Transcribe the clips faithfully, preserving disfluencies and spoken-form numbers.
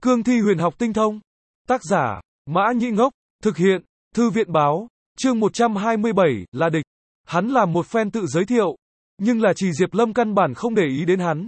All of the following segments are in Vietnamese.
Cương thi huyền học tinh thông. Tác giả, Mã Nhĩ Ngốc. Thực hiện, Thư viện Báo. Chương một trăm hai mươi bảy, là địch. Hắn làm một phen tự giới thiệu. Nhưng là Trì Diệp Lâm căn bản không để ý đến hắn.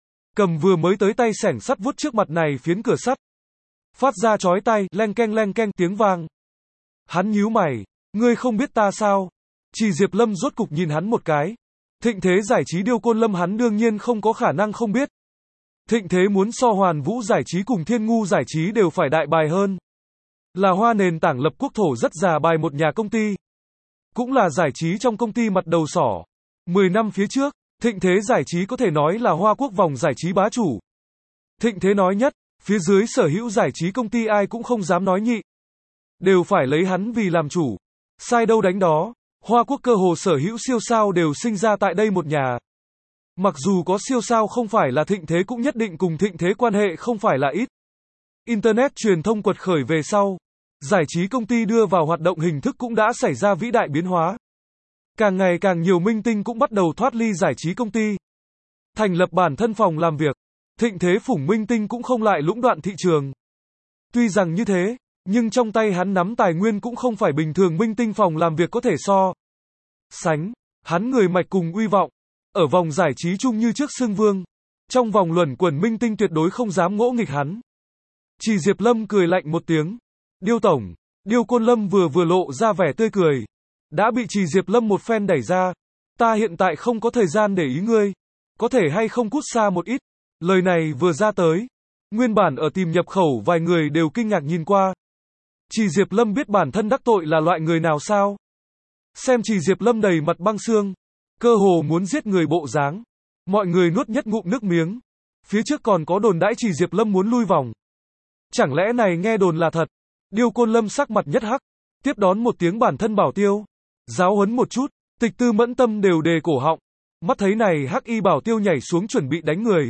Cầm vừa mới tới tay xẻng sắt vuốt trước mặt này phiến cửa sắt. Phát ra chói tai, leng keng leng keng tiếng vang. Hắn nhíu mày. Ngươi không biết ta sao? Trì Diệp Lâm rốt cục nhìn hắn một cái. Thịnh Thế Giải Trí Điêu Côn Lâm hắn đương nhiên không có khả năng không biết. Thịnh Thế muốn so Hoàn Vũ Giải Trí cùng Thiên Ngu Giải Trí đều phải đại bài hơn. Là hoa nền tảng lập quốc thổ rất già bài một nhà công ty. Cũng là giải trí trong công ty mặt đầu sỏ. Mười năm phía trước, Thịnh Thế Giải Trí có thể nói là Hoa Quốc vòng giải trí bá chủ. Thịnh Thế nói nhất, phía dưới sở hữu giải trí công ty ai cũng không dám nói nhị. Đều phải lấy hắn vì làm chủ. Sai đâu đánh đó, Hoa Quốc cơ hồ sở hữu siêu sao đều sinh ra tại đây một nhà. Mặc dù có siêu sao không phải là Thịnh Thế cũng nhất định cùng Thịnh Thế quan hệ không phải là ít. Internet truyền thông quật khởi về sau, giải trí công ty đưa vào hoạt động hình thức cũng đã xảy ra vĩ đại biến hóa. Càng ngày càng nhiều minh tinh cũng bắt đầu thoát ly giải trí công ty. Thành lập bản thân phòng làm việc. Thịnh Thế phủng minh tinh cũng không lại lũng đoạn thị trường. Tuy rằng như thế, nhưng trong tay hắn nắm tài nguyên cũng không phải bình thường minh tinh phòng làm việc có thể so sánh. Hắn người mạch cùng uy vọng. Ở vòng giải trí chung như trước xưng vương. Trong vòng luẩn quẩn minh tinh tuyệt đối không dám ngỗ nghịch hắn. Trì Diệp Lâm cười lạnh một tiếng. Điêu tổng, Điêu Côn Lâm vừa vừa lộ ra vẻ tươi cười. Đã bị Trì Diệp Lâm một phen đẩy ra. Ta hiện tại không có thời gian để ý ngươi. Có thể hay không cút xa một ít. Lời này vừa ra tới. Nguyên bản ở tìm nhập khẩu vài người đều kinh ngạc nhìn qua. Trì Diệp Lâm biết bản thân đắc tội là loại người nào sao? Xem Trì Diệp Lâm đầy mặt băng xương. Cơ hồ muốn giết người bộ dáng. Mọi người nuốt nhất ngụm nước miếng. Phía trước còn có đồn đãi Trì Diệp Lâm muốn lui vòng. Chẳng lẽ này nghe đồn là thật? Điêu Côn Lâm sắc mặt nhất hắc. Tiếp đón một tiếng bản thân bảo tiêu. Giáo huấn một chút. Tịch Tư Mẫn tâm đều đề cổ họng. Mắt thấy này hắc y bảo tiêu nhảy xuống chuẩn bị đánh người.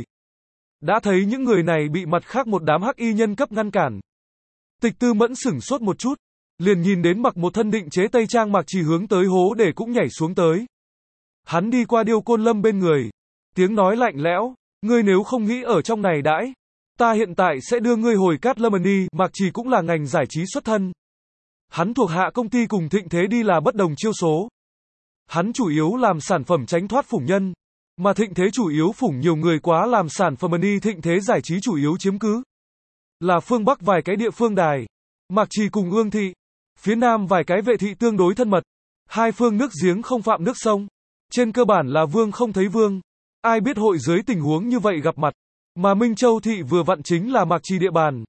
Đã thấy những người này bị mặt khác một đám hắc y nhân cấp ngăn cản. Tịch Tư Mẫn sửng sốt một chút. Liền nhìn đến mặc một thân định chế tây trang Mạc Trì hướng tới hố để cũng nhảy xuống tới. Hắn đi qua Điêu Côn Lâm bên người. Tiếng nói lạnh lẽo. Ngươi nếu không nghĩ ở trong này đãi. Ta hiện tại sẽ đưa ngươi hồi Cát Lâm đi. Mạc Trì cũng là ngành giải trí xuất thân. Hắn thuộc hạ công ty cùng Thịnh Thế đi là bất đồng chiêu số. Hắn chủ yếu làm sản phẩm tránh thoát phủng nhân. Mà Thịnh Thế chủ yếu phủng nhiều người quá làm sản phẩm đi. Thịnh Thế giải trí chủ yếu chiếm cứ là phương Bắc vài cái địa phương đài. Mạc Trì cùng Ương Thị. Phía Nam vài cái vệ thị tương đối thân mật. Hai phương nước giếng không phạm nước sông. Trên cơ bản là vương không thấy vương. Ai biết hội dưới tình huống như vậy gặp mặt. Mà Minh Châu Thị vừa vặn chính là Mạc Trì địa bàn.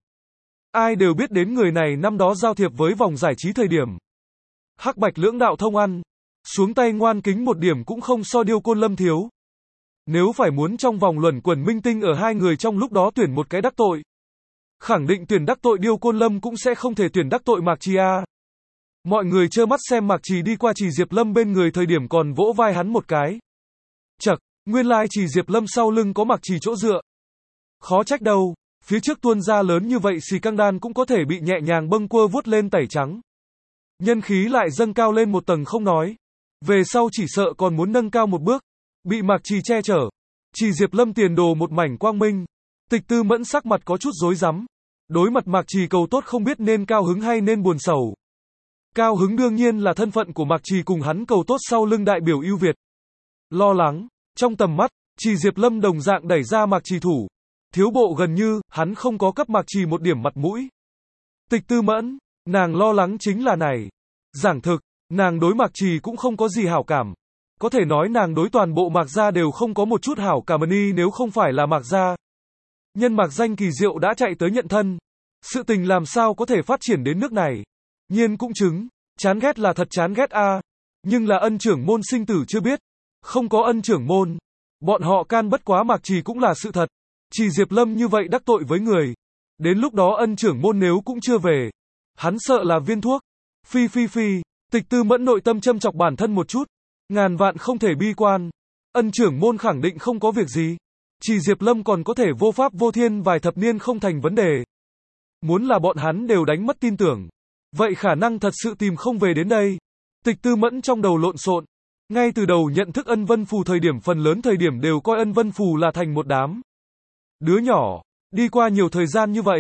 Ai đều biết đến người này năm đó giao thiệp với vòng giải trí thời điểm. Hắc bạch lưỡng đạo thông ăn. Xuống tay ngoan kính một điểm cũng không so Điêu Côn Lâm thiếu. Nếu phải muốn trong vòng luẩn quẩn minh tinh ở hai người trong lúc đó tuyển một cái đắc tội. Khẳng định tuyển đắc tội Điêu Côn Lâm cũng sẽ không thể tuyển đắc tội Mạc Trì a. Mọi người trơ mắt xem Mạc Trì đi qua Trì Diệp Lâm bên người thời điểm còn vỗ vai hắn một cái. Chậc, nguyên lai Trì Diệp Lâm sau lưng có Mạc Trì chỗ dựa. Khó trách đâu, phía trước tuôn ra lớn như vậy xì căng đan cũng có thể bị nhẹ nhàng bâng quơ vuốt lên tẩy trắng. Nhân khí lại dâng cao lên một tầng không nói. Về sau chỉ sợ còn muốn nâng cao một bước. Bị Mạc Trì che chở. Trì Diệp Lâm tiền đồ một mảnh quang minh. Tịch Tư Mẫn sắc mặt có chút rối rắm. Đối mặt Mạc Trì cầu tốt không biết nên cao hứng hay nên buồn sầu. Cao hứng đương nhiên là thân phận của Mạc Trì cùng hắn cầu tốt sau lưng đại biểu ưu Việt. Lo lắng, trong tầm mắt, Trì Diệp Lâm đồng dạng đẩy ra Mạc Trì thủ. Thiếu bộ gần như, hắn không có cấp Mạc Trì một điểm mặt mũi. Tịch Tư Mẫn, nàng lo lắng chính là này. Giảng thực, nàng đối Mạc Trì cũng không có gì hảo cảm. Có thể nói nàng đối toàn bộ Mạc gia đều không có một chút hảo cảm ni nếu không phải là Mạc gia. Nhân Mạc Danh kỳ diệu đã chạy tới nhận thân. Sự tình làm sao có thể phát triển đến nước này. Nhiên cũng chứng, chán ghét là thật chán ghét a, à. Nhưng là ân trưởng môn sinh tử chưa biết. Không có ân trưởng môn. Bọn họ can bất quá Mạc Trì cũng là sự thật. Trì Diệp Lâm như vậy đắc tội với người. Đến lúc đó ân trưởng môn nếu cũng chưa về. Hắn sợ là viên thuốc. Phi phi phi, Tịch Tư Mẫn nội tâm châm chọc bản thân một chút. Ngàn vạn không thể bi quan. Ân trưởng môn khẳng định không có việc gì. Trì Diệp Lâm còn có thể vô pháp vô thiên vài thập niên không thành vấn đề. Muốn là bọn hắn đều đánh mất tin tưởng. Vậy khả năng thật sự tìm không về đến đây. Tịch Tư Mẫn trong đầu lộn xộn. Ngay từ đầu nhận thức Ân Vân Phù thời điểm phần lớn thời điểm đều coi Ân Vân Phù là thành một đám đứa nhỏ. Đi qua nhiều thời gian như vậy,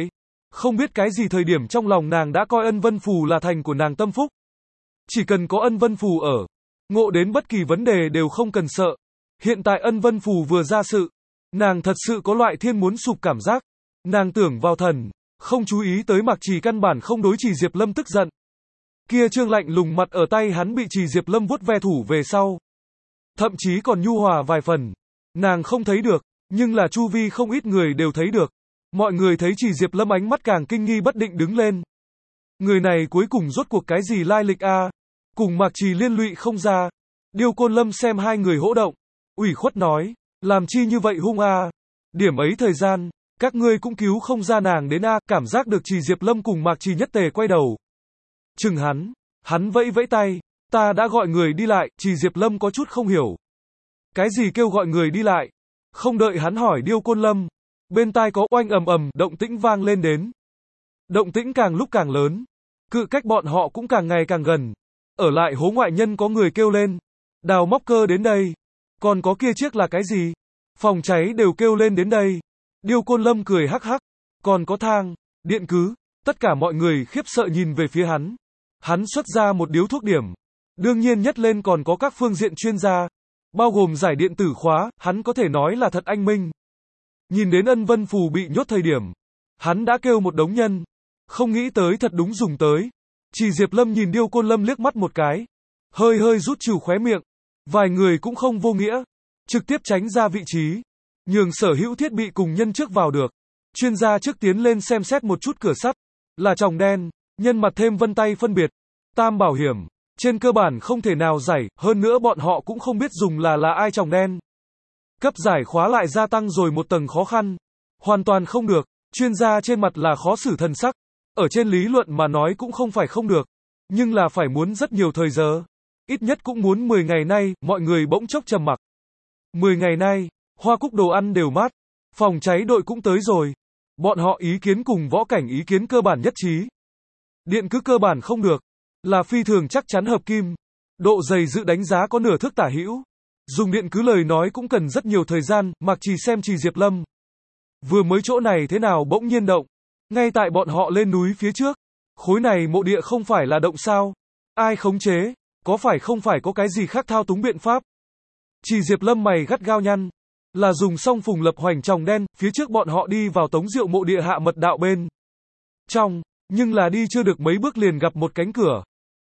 Không biết cái gì thời điểm trong lòng nàng đã coi Ân Vân Phù là thành của nàng tâm phúc. Chỉ cần có Ân Vân Phù ở, ngộ đến bất kỳ vấn đề đều không cần sợ. Hiện tại Ân Vân Phù vừa ra sự, nàng thật sự có loại thiên muốn sụp cảm giác. Nàng tưởng vào thần, không chú ý tới Mạc Trì căn bản không đối Trì Diệp Lâm tức giận. Kia trương lạnh lùng mặt ở tay hắn bị Trì Diệp Lâm vuốt ve thủ về sau. Thậm chí còn nhu hòa vài phần. Nàng không thấy được, nhưng là chu vi không ít người đều thấy được. Mọi người thấy Trì Diệp Lâm ánh mắt càng kinh nghi bất định đứng lên. Người này cuối cùng rốt cuộc cái gì lai lịch a? À? Cùng Mạc Trì liên lụy không ra. Điêu Côn Lâm xem hai người hỗ động, ủy khuất nói, làm chi như vậy hung a? À? Điểm ấy thời gian, các ngươi cũng cứu không ra nàng đến a, à? Cảm giác được Trì Diệp Lâm cùng Mạc Trì nhất tề quay đầu. Chừng hắn, hắn vẫy vẫy tay, ta đã gọi người đi lại, Trì Diệp Lâm có chút không hiểu. Cái gì kêu gọi người đi lại? Không đợi hắn hỏi Điêu Côn Lâm, bên tai có oanh ầm ầm, động tĩnh vang lên đến. Động tĩnh càng lúc càng lớn, cự cách bọn họ cũng càng ngày càng gần. Ở lại hố ngoại nhân có người kêu lên, đào móc cơ đến đây. Còn có kia chiếc là cái gì? Phòng cháy đều kêu lên đến đây. Điêu Côn Lâm cười hắc hắc, còn có thang, điện cứ, tất cả mọi người khiếp sợ nhìn về phía hắn. Hắn xuất ra một điếu thuốc điểm. Đương nhiên nhất lên còn có các phương diện chuyên gia, bao gồm giải điện tử khóa, hắn có thể nói là thật anh minh. Nhìn đến Ân Vân Phù bị nhốt thời điểm, hắn đã kêu một đống nhân, không nghĩ tới thật đúng dùng tới. Trì Diệp Lâm nhìn Điêu Côn Lâm liếc mắt một cái, hơi hơi rút trừ khóe miệng, vài người cũng không vô nghĩa, trực tiếp tránh ra vị trí, nhường sở hữu thiết bị cùng nhân trước vào được. Chuyên gia trước tiến lên xem xét một chút cửa sắt, là tròng đen, nhân mặt thêm vân tay phân biệt, tam bảo hiểm, trên cơ bản không thể nào giải, hơn nữa bọn họ cũng không biết dùng là là ai tròng đen. Cấp giải khóa lại gia tăng rồi một tầng khó khăn, hoàn toàn không được, chuyên gia trên mặt là khó xử thần sắc, ở trên lý luận mà nói cũng không phải không được, nhưng là phải muốn rất nhiều thời giờ, ít nhất cũng muốn mười ngày nay, mọi người bỗng chốc trầm mặc. mười ngày nay, hoa cúc đồ ăn đều mát, phòng cháy đội cũng tới rồi, bọn họ ý kiến cùng võ cảnh ý kiến cơ bản nhất trí. Điện cứ cơ bản không được, là phi thường chắc chắn hợp kim, độ dày dự đánh giá có nửa thước tả hữu. Dùng điện cứ lời nói cũng cần rất nhiều thời gian, Mạc Trì xem Trì Diệp Lâm. Vừa mới chỗ này thế nào bỗng nhiên động, ngay tại bọn họ lên núi phía trước, khối này mộ địa không phải là động sao? Ai khống chế? Có phải không phải có cái gì khác thao túng biện pháp? Trì Diệp Lâm mày gắt gao nhăn, là dùng xong phùng lập hoành tròng đen, phía trước bọn họ đi vào Tống Diệu mộ địa hạ mật đạo bên trong, nhưng là đi chưa được mấy bước liền gặp một cánh cửa.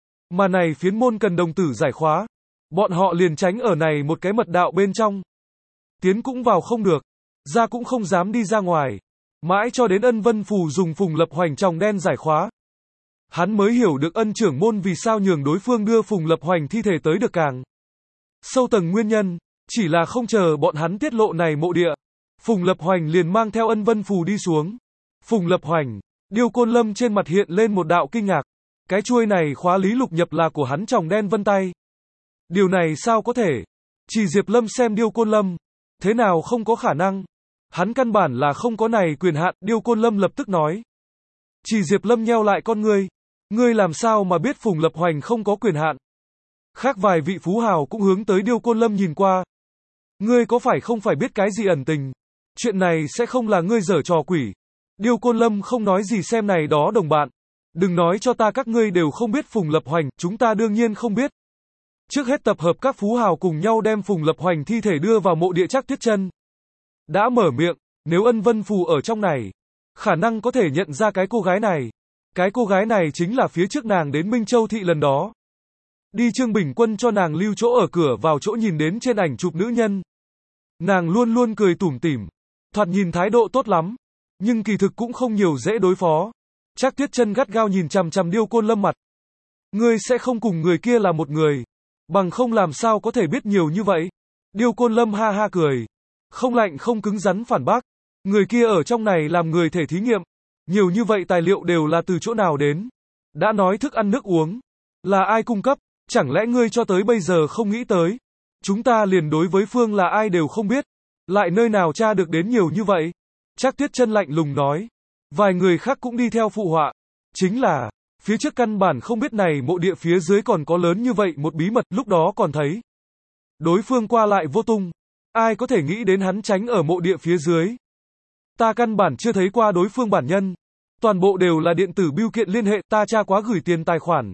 Mà này phiến môn cần đồng tử giải khóa, bọn họ liền tránh ở này một cái mật đạo bên trong. Tiến cũng vào không được, ra cũng không dám đi ra ngoài. Mãi cho đến Ân Vân Phù dùng phùng lập hoành tròng đen giải khóa, hắn mới hiểu được Ân trưởng môn vì sao nhường đối phương đưa phùng lập hoành thi thể tới được càng sâu tầng nguyên nhân, chỉ là không chờ bọn hắn tiết lộ này mộ địa. Phùng lập hoành liền mang theo Ân Vân Phù đi xuống. Phùng lập hoành, Điêu Côn Lâm trên mặt hiện lên một đạo kinh ngạc. Cái chuôi này khóa lý lục nhập là của hắn tròng đen vân tay. Điều này sao có thể? Trì Diệp Lâm xem Điêu Côn Lâm, thế nào không có khả năng? Hắn căn bản là không có này quyền hạn, Điêu Côn Lâm lập tức nói. Trì Diệp Lâm nheo lại con ngươi, ngươi làm sao mà biết Phùng Lập Hoành không có quyền hạn? Khác vài vị phú hào cũng hướng tới Điêu Côn Lâm nhìn qua. Ngươi có phải không phải biết cái gì ẩn tình? Chuyện này sẽ không là ngươi giở trò quỷ. Điêu Côn Lâm không nói gì xem này đó đồng bạn. Đừng nói cho ta các ngươi đều không biết Phùng Lập Hoành, chúng ta đương nhiên không biết. Trước hết tập hợp các phú hào cùng nhau đem Phùng Lập Hoành thi thể đưa vào mộ địa Trác Tuyết Chân. Đã mở miệng, nếu Ân Vân Phù ở trong này, khả năng có thể nhận ra cái cô gái này. Cái cô gái này chính là phía trước nàng đến Minh Châu Thị lần đó. Đi Trương Bình Quân cho nàng lưu chỗ ở cửa vào chỗ nhìn đến trên ảnh chụp nữ nhân. Nàng luôn luôn cười tủm tỉm, thoạt nhìn thái độ tốt lắm, nhưng kỳ thực cũng không nhiều dễ đối phó. Trác Tuyết Chân gắt gao nhìn chằm chằm Điêu Côn Lâm mặt. Ngươi sẽ không cùng người kia là một người, bằng không làm sao có thể biết nhiều như vậy. Điêu Côn Lâm ha ha cười, không lạnh không cứng rắn phản bác. Người kia ở trong này làm người thể thí nghiệm, nhiều như vậy tài liệu đều là từ chỗ nào đến? Đã nói thức ăn nước uống, là ai cung cấp, chẳng lẽ ngươi cho tới bây giờ không nghĩ tới? Chúng ta liền đối với Phương là ai đều không biết, lại nơi nào tra được đến nhiều như vậy? Trác Tuyết Chân lạnh lùng nói. Vài người khác cũng đi theo phụ họa, chính là, phía trước căn bản không biết này mộ địa phía dưới còn có lớn như vậy một bí mật, lúc đó còn thấy. Đối phương qua lại vô tung, ai có thể nghĩ đến hắn tránh ở mộ địa phía dưới. Ta căn bản chưa thấy qua đối phương bản nhân, Toàn bộ đều là điện tử bưu kiện liên hệ, ta tra quá gửi tiền tài khoản.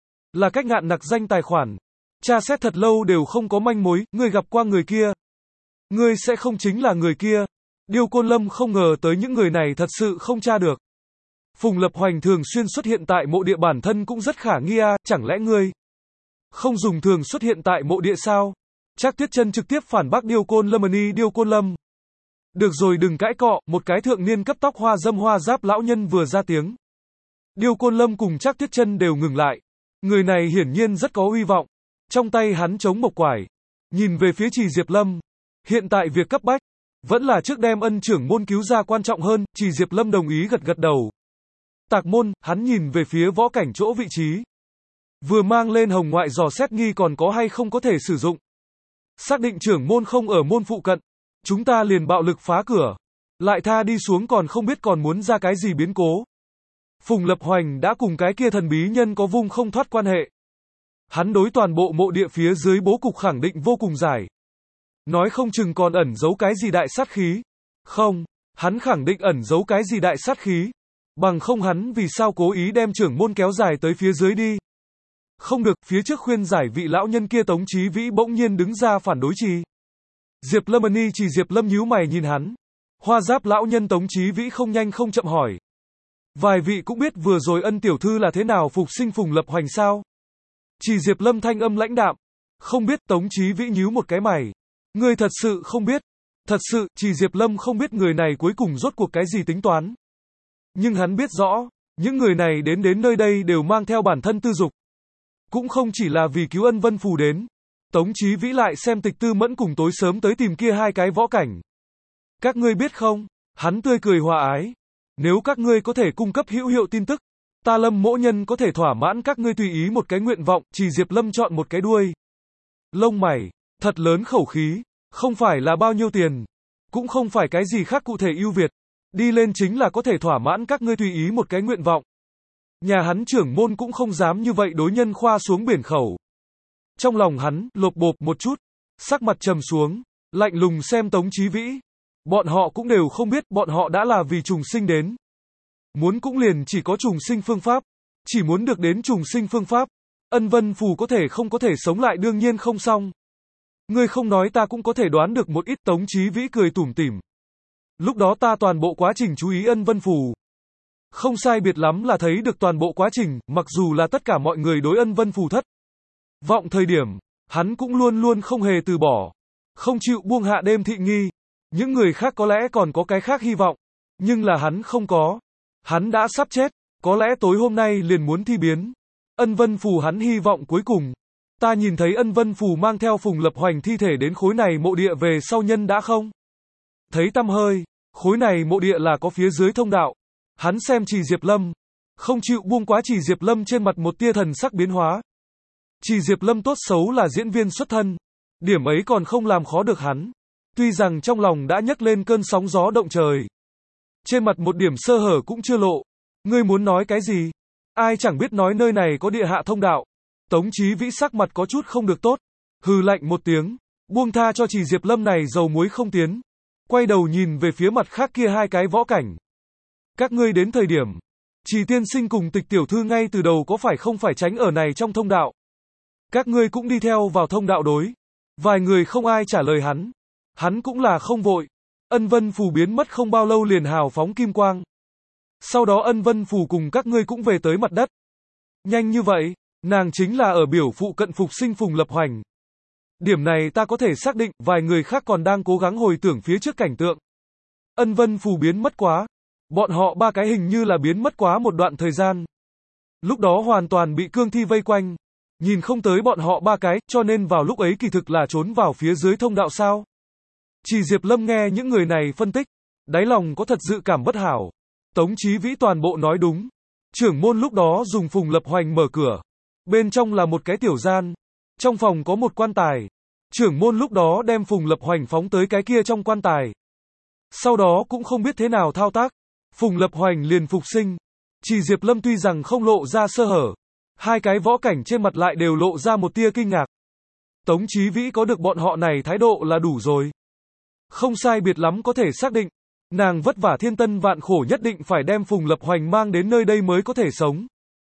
Là cách ngạn nặc danh tài khoản. Tra xét thật lâu đều không có manh mối, ngươi gặp qua người kia. Ngươi sẽ không chính là người kia. Điêu Côn Lâm không ngờ tới những người này thật sự không tra được. Phùng Lập Hoành thường xuyên xuất hiện tại mộ địa bản thân cũng rất khả nghi a, chẳng lẽ ngươi không dùng thường xuất hiện tại mộ địa sao? Trác Tuyết Chân trực tiếp phản bác Điêu Côn Lâm ân Điêu Côn Lâm. Được rồi đừng cãi cọ, một cái thượng niên cấp tóc hoa dâm hoa giáp lão nhân vừa ra tiếng. Điêu Côn Lâm cùng Trác Tuyết Chân đều ngừng lại. Người này hiển nhiên rất có uy vọng. Trong tay hắn chống mộc quải. Nhìn về phía Trì Diệp Lâm. Hiện tại việc cấp bách. Vẫn là trước đem ân trưởng môn cứu ra quan trọng hơn. Trì Diệp Lâm đồng ý gật gật đầu. Tạc môn, hắn nhìn về phía võ cảnh chỗ vị trí. Vừa mang lên hồng ngoại dò xét nghi còn có hay không có thể sử dụng. Xác định trưởng môn không ở môn phụ cận. Chúng ta liền bạo lực phá cửa. Lại tha đi xuống còn không biết còn muốn ra cái gì biến cố. Phùng Lập Hoành đã cùng cái kia thần bí nhân có vung không thoát quan hệ. Hắn đối toàn bộ mộ địa phía dưới bố cục khẳng định vô cùng giải. Nói không chừng còn ẩn giấu cái gì đại sát khí. Không, hắn khẳng định ẩn giấu cái gì đại sát khí. Bằng không hắn vì sao cố ý đem trưởng môn kéo dài tới phía dưới đi. Không được, phía trước khuyên giải vị lão nhân kia Tống Chí Vĩ bỗng nhiên đứng ra phản đối Trì Diệp Lâm ân Trì Diệp Lâm nhíu mày nhìn hắn. Hoa giáp lão nhân Tống Chí Vĩ không nhanh không chậm hỏi. Vài vị cũng biết vừa rồi ân tiểu thư là thế nào phục sinh Phùng Lập Hoành sao? Trì Diệp Lâm thanh âm lãnh đạm. Không biết. Tống Chí Vĩ nhíu một cái mày. Ngươi thật sự không biết. Thật sự, Trì Diệp Lâm không biết người này cuối cùng rốt cuộc cái gì tính toán. Nhưng hắn biết rõ, những người này đến đến nơi đây đều mang theo bản thân tư dục. Cũng không chỉ là vì cứu ân vân phù đến. Tống Chí Vĩ lại xem Tịch Tư Mẫn cùng tối sớm tới tìm kia hai cái võ cảnh. Các ngươi biết không, hắn tươi cười hòa ái. Nếu các ngươi có thể cung cấp hữu hiệu tin tức, ta Lâm mỗ nhân có thể thỏa mãn các ngươi tùy ý một cái nguyện vọng. Trì Diệp Lâm chọn một cái đuôi lông mày, thật lớn khẩu khí, không phải là bao nhiêu tiền, cũng không phải cái gì khác cụ thể ưu việt, đi lên chính là có thể thỏa mãn các ngươi tùy ý một cái nguyện vọng. Nhà hắn trưởng môn cũng không dám như vậy đối nhân khoa xuống biển khẩu. Trong lòng hắn, lộp bộp một chút, sắc mặt trầm xuống, lạnh lùng xem Tống Chí Vĩ. Bọn họ cũng đều không biết, bọn họ đã là vì trùng sinh đến. Muốn cũng liền chỉ có trùng sinh phương pháp, chỉ muốn được đến trùng sinh phương pháp. Ân vân phù có thể không có thể sống lại đương nhiên không xong. Ngươi không nói ta cũng có thể đoán được một ít. Tống Chí Vĩ cười tủm tỉm. Lúc đó ta toàn bộ quá trình chú ý ân vân phù. Không sai biệt lắm là thấy được toàn bộ quá trình, mặc dù là tất cả mọi người đối ân vân phù thất vọng thời điểm, hắn cũng luôn luôn không hề từ bỏ. Không chịu buông hạ đêm thị nghi. Những người khác có lẽ còn có cái khác hy vọng. Nhưng là hắn không có. Hắn đã sắp chết. Có lẽ tối hôm nay liền muốn thi biến. Ân vân phù hắn hy vọng cuối cùng. Ta nhìn thấy ân vân phù mang theo Phùng Lập Hoành thi thể đến khối này mộ địa về sau nhân đã không thấy tăm hơi. Khối này mộ địa là có phía dưới thông đạo. Hắn xem Trì Diệp Lâm. Không chịu buông quá. Trì Diệp Lâm trên mặt một tia thần sắc biến hóa. Trì Diệp Lâm tốt xấu là diễn viên xuất thân. Điểm ấy còn không làm khó được hắn. Tuy rằng trong lòng đã nhấc lên cơn sóng gió động trời. Trên mặt một điểm sơ hở cũng chưa lộ. Ngươi muốn nói cái gì? Ai chẳng biết nói nơi này có địa hạ thông đạo. Tống Chí Vĩ sắc mặt có chút không được tốt. Hừ lạnh một tiếng. Buông tha cho Trì Diệp Lâm này dầu muối không tiến. Quay đầu nhìn về phía mặt khác kia hai cái võ cảnh. Các ngươi đến thời điểm. Trì tiên sinh cùng Tịch tiểu thư ngay từ đầu có phải không phải tránh ở này trong thông đạo. Các ngươi cũng đi theo vào thông đạo đối. Vài người không ai trả lời hắn. Hắn cũng là không vội. Ân vân phù biến mất không bao lâu liền hào phóng kim quang. Sau đó ân vân phù cùng các ngươi cũng về tới mặt đất. Nhanh như vậy, nàng chính là ở biểu phụ cận phục sinh Phùng Lập Hoành. Điểm này ta có thể xác định, vài người khác còn đang cố gắng hồi tưởng phía trước cảnh tượng. Ân vân phù biến mất quá. Bọn họ ba cái hình như là biến mất quá một đoạn thời gian. Lúc đó hoàn toàn bị cương thi vây quanh. Nhìn không tới bọn họ ba cái, cho nên vào lúc ấy kỳ thực là trốn vào phía dưới thông đạo sao. Trì Diệp Lâm nghe những người này phân tích. Đáy lòng có thật dự cảm bất hảo. Tống Chí Vĩ toàn bộ nói đúng. Trưởng môn lúc đó dùng Phùng Lập Hoành mở cửa. Bên trong là một cái tiểu gian. Trong phòng có một quan tài. Trưởng môn lúc đó đem Phùng Lập Hoành phóng tới cái kia trong quan tài. Sau đó cũng không biết thế nào thao tác. Phùng Lập Hoành liền phục sinh. Trì Diệp Lâm tuy rằng không lộ ra sơ hở. Hai cái võ cảnh trên mặt lại đều lộ ra một tia kinh ngạc. Tống Chí Vĩ có được bọn họ này thái độ là đủ rồi. Không sai biệt lắm có thể xác định. Nàng vất vả thiên tân vạn khổ nhất định phải đem Phùng Lập Hoành mang đến nơi đây mới có thể sống.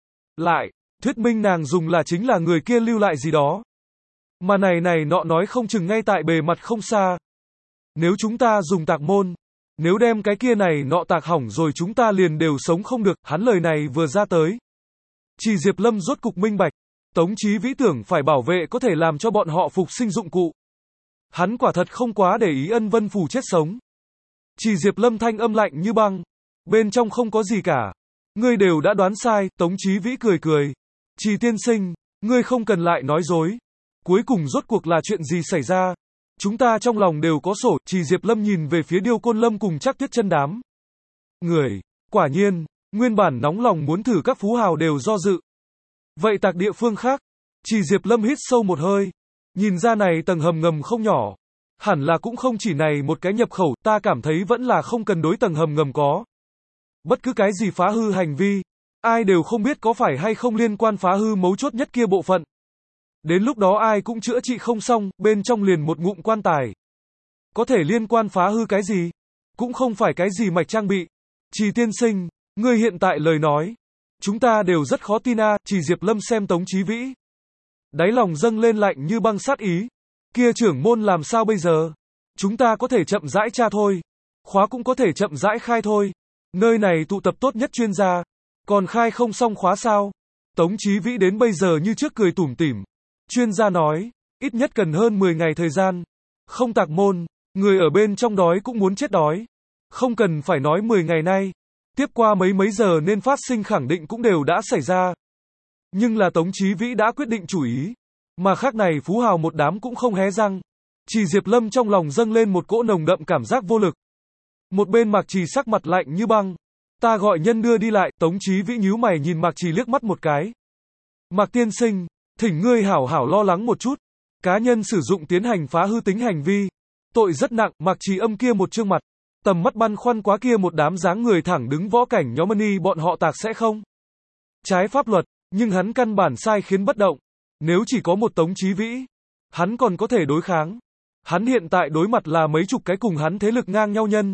Lại, thuyết minh nàng dùng là chính là người kia lưu lại gì đó. Mà này này nọ nói không chừng ngay tại bề mặt không xa. Nếu chúng ta dùng tạc môn, nếu đem cái kia này nọ tạc hỏng rồi chúng ta liền đều sống không được, hắn lời này vừa ra tới. Chỉ Diệp Lâm rốt cục minh bạch, Tống Chí Vĩ tưởng phải bảo vệ có thể làm cho bọn họ phục sinh dụng cụ. Hắn quả thật không quá để ý Ân Vân Phù chết sống. Chỉ Diệp Lâm thanh âm lạnh như băng, bên trong không có gì cả. Ngươi đều đã đoán sai, Tống Chí Vĩ cười cười. Chỉ tiên sinh, ngươi không cần lại nói dối. Cuối cùng rốt cuộc là chuyện gì xảy ra? Chúng ta trong lòng đều có sổ. Chỉ Diệp Lâm nhìn về phía Điêu Côn Lâm cùng Trác Tuyết Chân đám người. Quả nhiên, nguyên bản nóng lòng muốn thử các phú hào đều do dự. Vậy tạc địa phương khác? Chỉ Diệp Lâm hít sâu một hơi. Nhìn ra này tầng hầm ngầm không nhỏ. Hẳn là cũng không chỉ này một cái nhập khẩu, ta cảm thấy vẫn là không cần đối tầng hầm ngầm có. Bất cứ cái gì phá hư hành vi, ai đều không biết có phải hay không liên quan phá hư mấu chốt nhất kia bộ phận. Đến lúc đó ai cũng chữa trị không xong, bên trong liền một ngụm quan tài. Có thể liên quan phá hư cái gì? Cũng không phải cái gì mạch trang bị. Chỉ tiên sinh, ngươi hiện tại lời nói, chúng ta đều rất khó tin a. Chỉ Diệp Lâm xem Tống Chí Vĩ, đáy lòng dâng lên lạnh như băng sát ý. Kia trưởng môn làm sao bây giờ? Chúng ta có thể chậm rãi tra thôi. Khóa cũng có thể chậm rãi khai thôi. Nơi này tụ tập tốt nhất chuyên gia. Còn khai không xong khóa sao? Tống Chí Vĩ đến bây giờ như trước cười tủm tỉm. Chuyên gia nói, ít nhất cần hơn mười ngày thời gian. Không tạc môn, người ở bên trong đói cũng muốn chết đói. Không cần phải nói mười ngày nay. Tiếp qua mấy mấy giờ nên phát sinh khẳng định cũng đều đã xảy ra. Nhưng là Tống Chí Vĩ đã quyết định chủ ý. Mà khác này phú hào một đám cũng không hé răng. Chỉ Diệp Lâm trong lòng dâng lên một cỗ nồng đậm cảm giác vô lực. Một bên Mạc Trì sắc mặt lạnh như băng. Ta gọi nhân đưa đi lại. Tống Chí Vĩ nhíu mày nhìn Mạc Trì liếc mắt một cái. Mạc tiên sinh, thỉnh ngươi hảo hảo lo lắng một chút. Cá nhân sử dụng tiến hành phá hư tính hành vi. Tội rất nặng. Mạc Trì âm kia một trương mặt. Tầm mắt băn khoăn quá kia một đám dáng người thẳng đứng võ cảnh nhóm ni bọn họ tạc sẽ không trái pháp luật, nhưng hắn căn bản sai khiến bất động. Nếu chỉ có một Tống Chí Vĩ, hắn còn có thể đối kháng. Hắn hiện tại đối mặt là mấy chục cái cùng hắn thế lực ngang nhau nhân.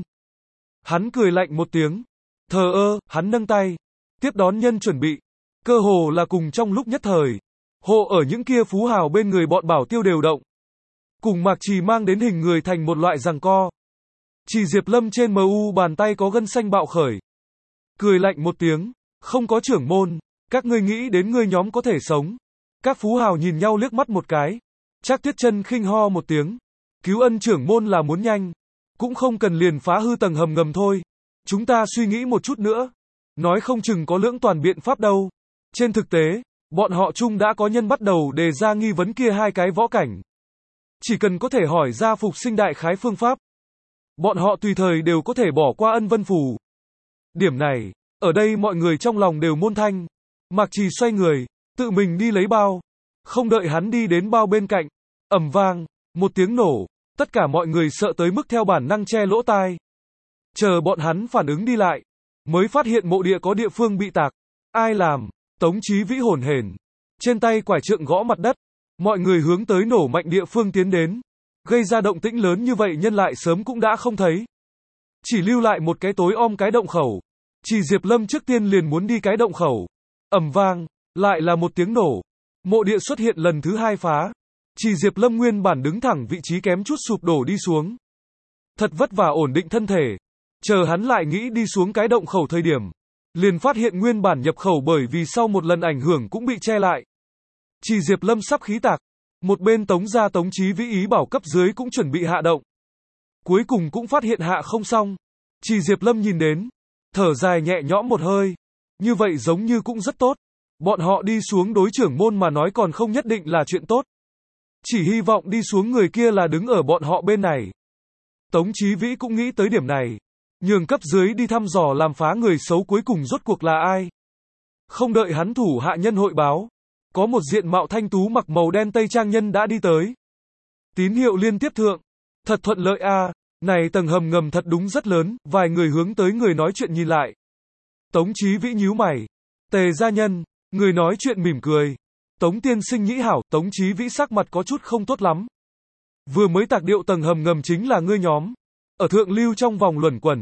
Hắn cười lạnh một tiếng. Thờ ơ, hắn nâng tay. Tiếp đón nhân chuẩn bị. Cơ hồ là cùng trong lúc nhất thời. Hộ ở những kia phú hào bên người bọn bảo tiêu đều động. Cùng Mạc Trì mang đến hình người thành một loại giằng co. Chỉ Diệp Lâm trên em u bàn tay có gân xanh bạo khởi. Cười lạnh một tiếng. Không có trưởng môn. Các ngươi nghĩ đến ngươi nhóm có thể sống. Các phú hào nhìn nhau liếc mắt một cái. Trác Tuyết Chân khinh ho một tiếng. Cứu ân trưởng môn là muốn nhanh. Cũng không cần liền phá hư tầng hầm ngầm thôi. Chúng ta suy nghĩ một chút nữa. Nói không chừng có lưỡng toàn biện pháp đâu. Trên thực tế, bọn họ chung đã có nhân bắt đầu đề ra nghi vấn kia hai cái võ cảnh. Chỉ cần có thể hỏi ra phục sinh đại khái phương pháp. Bọn họ tùy thời đều có thể bỏ qua Ân Vân Phù. Điểm này, ở đây mọi người trong lòng đều môn thanh. Mạc Trì xoay người, tự mình đi lấy bao. Không đợi hắn đi đến bao bên cạnh. Ầm vang, một tiếng nổ. Tất cả mọi người sợ tới mức theo bản năng che lỗ tai. Chờ bọn hắn phản ứng đi lại. Mới phát hiện mộ địa có địa phương bị tạc. Ai làm? Tống Chí Vĩ hổn hển. Trên tay quải trượng gõ mặt đất. Mọi người hướng tới nổ mạnh địa phương tiến đến. Gây ra động tĩnh lớn như vậy nhân lại sớm cũng đã không thấy. Chỉ lưu lại một cái tối om cái động khẩu. Chỉ Diệp Lâm trước tiên liền muốn đi cái động khẩu. Ầm vang, lại là một tiếng nổ. Mộ địa xuất hiện lần thứ hai phá. Chỉ Diệp Lâm nguyên bản đứng thẳng vị trí kém chút sụp đổ đi xuống. Thật vất vả ổn định thân thể. Chờ hắn lại nghĩ đi xuống cái động khẩu thời điểm. Liền phát hiện nguyên bản nhập khẩu bởi vì sau một lần ảnh hưởng cũng bị che lại. Chỉ Diệp Lâm sắp khí tạc. Một bên Tống gia Tống Chí Vĩ ý bảo cấp dưới cũng chuẩn bị hạ động. Cuối cùng cũng phát hiện hạ không xong. Chỉ Diệp Lâm nhìn đến. Thở dài nhẹ nhõm một hơi. Như vậy giống như cũng rất tốt. Bọn họ đi xuống đối trưởng môn mà nói còn không nhất định là chuyện tốt. Chỉ hy vọng đi xuống người kia là đứng ở bọn họ bên này. Tống Chí Vĩ cũng nghĩ tới điểm này. Nhường cấp dưới đi thăm dò làm phá người xấu cuối cùng rốt cuộc là ai. Không đợi hắn thủ hạ nhân hội báo. Có một diện mạo thanh tú mặc màu đen tây trang nhân đã đi tới. Tín hiệu liên tiếp thượng. Thật thuận lợi a. Này tầng hầm ngầm thật đúng rất lớn. Vài người hướng tới người nói chuyện nhìn lại. Tống Chí Vĩ nhíu mày. Tề gia nhân. Người nói chuyện mỉm cười. Tống tiên sinh nhĩ hảo. Tống Chí Vĩ sắc mặt có chút không tốt lắm. Vừa mới tạc điệu tầng hầm ngầm chính là ngươi nhóm. Ở thượng lưu trong vòng luẩn quẩn.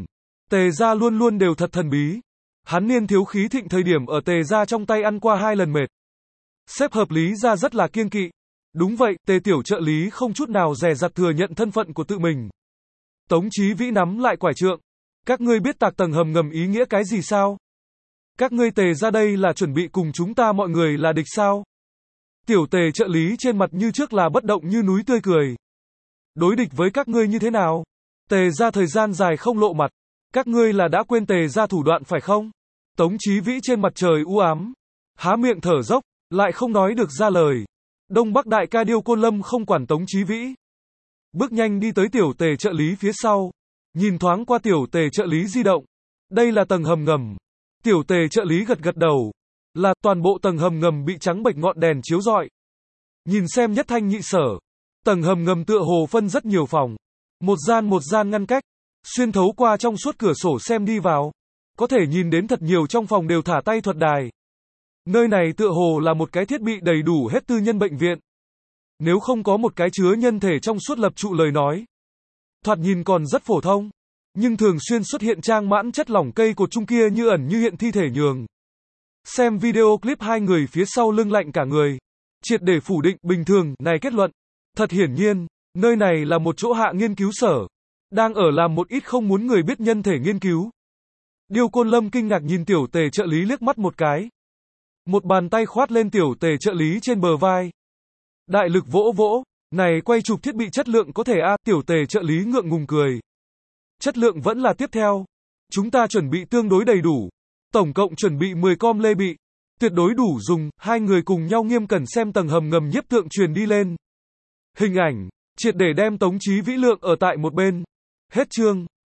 Tề gia luôn luôn đều thật thần bí. Hắn niên thiếu khí thịnh thời điểm ở Tề gia trong tay ăn qua hai lần mệt. Sếp hợp lý ra rất là kiêng kỵ. Đúng vậy, Tề tiểu trợ lý không chút nào dè dặt thừa nhận thân phận của tự mình. Tống Chí Vĩ nắm lại quải trượng. Các ngươi biết tạc tầng hầm ngầm ý nghĩa cái gì sao? Các ngươi Tề ra đây là chuẩn bị cùng chúng ta mọi người là địch sao? Tiểu Tề trợ lý trên mặt như trước là bất động như núi tươi cười. Đối địch với các ngươi như thế nào? Tề ra thời gian dài không lộ mặt. Các ngươi là đã quên Tề ra thủ đoạn phải không? Tống Chí Vĩ trên mặt trời u ám. Há miệng thở dốc, lại không nói được ra lời. Đông Bắc đại ca Điêu Côn Lâm không quản Tống Chí Vĩ. Bước nhanh đi tới tiểu Tề trợ lý phía sau. Nhìn thoáng qua tiểu Tề trợ lý di động. Đây là tầng hầm ngầm. Tiểu Tề trợ lý gật gật đầu. Là toàn bộ tầng hầm ngầm bị trắng bệch ngọn đèn chiếu rọi. Nhìn xem nhất thanh nhị sở. Tầng hầm ngầm tựa hồ phân rất nhiều phòng. Một gian một gian ngăn cách. Xuyên thấu qua trong suốt cửa sổ xem đi vào. Có thể nhìn đến thật nhiều trong phòng đều thả tay thuật đài. Nơi này tựa hồ là một cái thiết bị đầy đủ hết tư nhân bệnh viện. Nếu không có một cái chứa nhân thể trong suốt lập trụ lời nói. Thoạt nhìn còn rất phổ thông. Nhưng thường xuyên xuất hiện trang mãn chất lỏng cây cột chung kia như ẩn như hiện thi thể nhường. Xem video clip hai người phía sau lưng lạnh cả người. Triệt để phủ định bình thường này kết luận. Thật hiển nhiên, nơi này là một chỗ hạ nghiên cứu sở. Đang ở làm một ít không muốn người biết nhân thể nghiên cứu. Điêu Côn Lâm kinh ngạc nhìn tiểu Tề trợ lý liếc mắt một cái. Một bàn tay khoát lên tiểu Tề trợ lý trên bờ vai. Đại lực vỗ vỗ. Này quay chụp thiết bị chất lượng có thể a à, tiểu Tề trợ lý ngượng ngùng cười. Chất lượng vẫn là tiếp theo. Chúng ta chuẩn bị tương đối đầy đủ. Tổng cộng chuẩn bị mười com lê bị. Tuyệt đối đủ dùng, hai người cùng nhau nghiêm cẩn xem tầng hầm ngầm nhiếp tượng truyền đi lên. Hình ảnh, triệt để đem Tống Chí Vĩ lượng ở tại một bên. Hết chương.